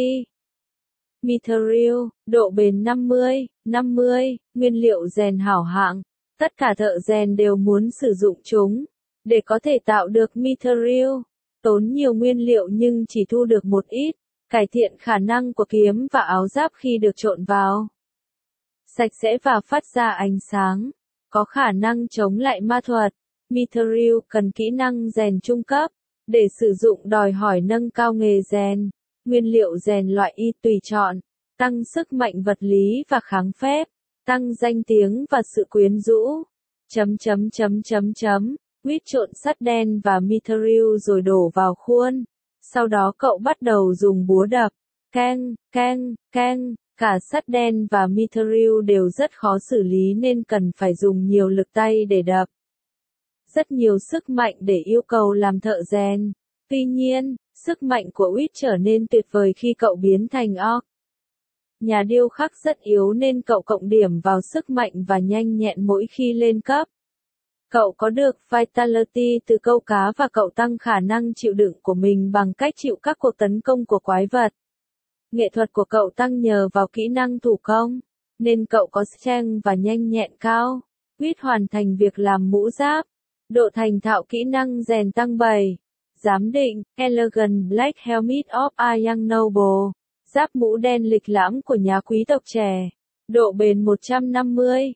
Mithril, độ bền 50, nguyên liệu rèn hảo hạng. Tất cả thợ rèn đều muốn sử dụng chúng. Để có thể tạo được Mithril, tốn nhiều nguyên liệu nhưng chỉ thu được một ít, cải thiện khả năng của kiếm và áo giáp khi được trộn vào. Sạch sẽ và phát ra ánh sáng, có khả năng chống lại ma thuật. Mithril cần kỹ năng rèn trung cấp, để sử dụng đòi hỏi nâng cao nghề rèn. Nguyên liệu rèn loại Y tùy chọn, tăng sức mạnh vật lý và kháng phép, tăng danh tiếng và sự quyến rũ. Quýt trộn sắt đen và Mithril rồi đổ vào khuôn. Sau đó cậu bắt đầu dùng búa đập. Keng. Cả sắt đen và Mithril đều rất khó xử lý nên cần phải dùng nhiều lực tay để đập. Rất nhiều sức mạnh để yêu cầu làm thợ rèn. Tuy nhiên, sức mạnh của Quýt trở nên tuyệt vời khi cậu biến thành orc. Nhà điêu khắc rất yếu nên cậu cộng điểm vào sức mạnh và nhanh nhẹn mỗi khi lên cấp. Cậu có được Vitality từ câu cá và cậu tăng khả năng chịu đựng của mình bằng cách chịu các cuộc tấn công của quái vật. Nghệ thuật của cậu tăng nhờ vào kỹ năng thủ công, nên cậu có strength và nhanh nhẹn cao. Quýt hoàn thành việc làm mũ giáp. Độ thành thạo kỹ năng rèn tăng 7. Giám định, Elegant Black Helmet of a Young Noble. Giáp mũ đen lịch lãm của nhà quý tộc trẻ. Độ bền 150.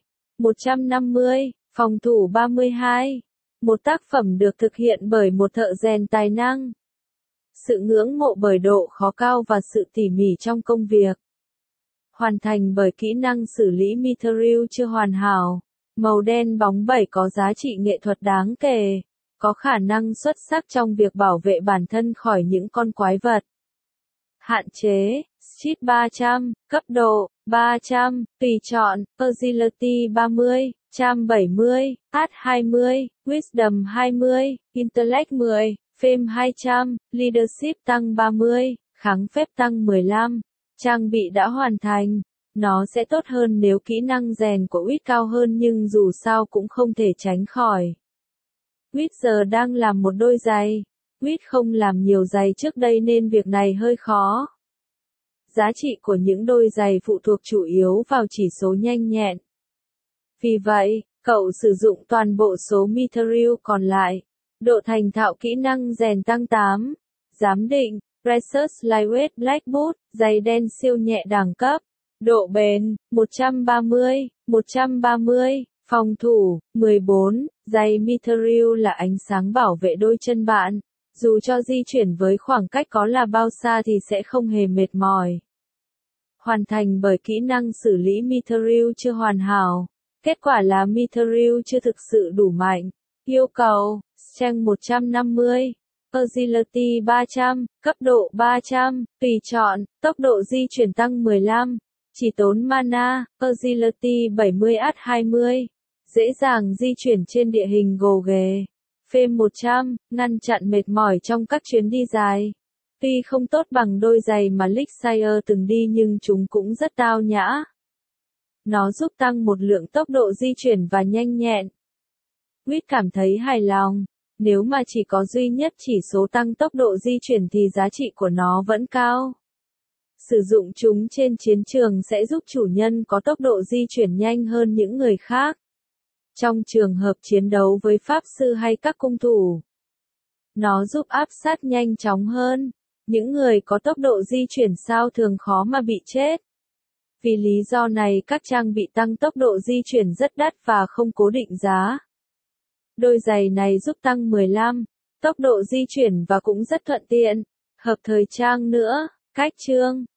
Phòng thủ 32. Một tác phẩm được thực hiện bởi một thợ rèn tài năng. Sự ngưỡng mộ bởi độ khó cao và sự tỉ mỉ trong công việc. Hoàn thành bởi kỹ năng xử lý Mithril chưa hoàn hảo. Màu đen bóng bẩy có giá trị nghệ thuật đáng kể. Có khả năng xuất sắc trong việc bảo vệ bản thân khỏi những con quái vật. Hạn chế, Speed 300, cấp độ 300, tùy chọn, Agility 30, Charm 70, Art 20, Wisdom 20, Intellect 10, Fame 200, Leadership tăng 30, kháng phép tăng 15. Trang bị đã hoàn thành. Nó sẽ tốt hơn nếu kỹ năng rèn của Quýt cao hơn nhưng dù sao cũng không thể tránh khỏi. Quýt giờ đang làm một đôi giày. Quýt không làm nhiều giày trước đây nên việc này hơi khó. Giá trị của những đôi giày phụ thuộc chủ yếu vào chỉ số nhanh nhẹn. Vì vậy, cậu sử dụng toàn bộ số Mithril còn lại. Độ thành thạo kỹ năng rèn tăng 8. Giám định, Precious Lightweight Black Boot, giày đen siêu nhẹ đẳng cấp. Độ bền, 130. Phòng thủ, 14. Giày Mithril là ánh sáng bảo vệ đôi chân bạn. Dù cho di chuyển với khoảng cách có là bao xa thì sẽ không hề mệt mỏi. Hoàn thành bởi kỹ năng xử lý Mithril chưa hoàn hảo. Kết quả là Mithril chưa thực sự đủ mạnh. Yêu cầu, Strength 150. Agility 300, cấp độ 300, tùy chọn, tốc độ di chuyển tăng 15. Chỉ tốn mana, Agility 70 Art 20. dễ dàng di chuyển trên địa hình gồ ghề. Phêm 100, ngăn chặn mệt mỏi trong các chuyến đi dài. Tuy không tốt bằng đôi giày mà League từng đi nhưng chúng cũng rất tao nhã. Nó giúp tăng một lượng tốc độ di chuyển và nhanh nhẹn. Quýt cảm thấy hài lòng. Nếu mà chỉ có duy nhất chỉ số tăng tốc độ di chuyển thì giá trị của nó vẫn cao. Sử dụng chúng trên chiến trường sẽ giúp chủ nhân có tốc độ di chuyển nhanh hơn những người khác. Trong trường hợp chiến đấu với pháp sư hay các cung thủ, nó giúp áp sát nhanh chóng hơn. Những người có tốc độ di chuyển sao thường khó mà bị chết. Vì lý do này các trang bị tăng tốc độ di chuyển rất đắt và không cố định giá. Đôi giày này giúp tăng 15 tốc độ di chuyển và cũng rất thuận tiện, hợp thời trang nữa. Cách chương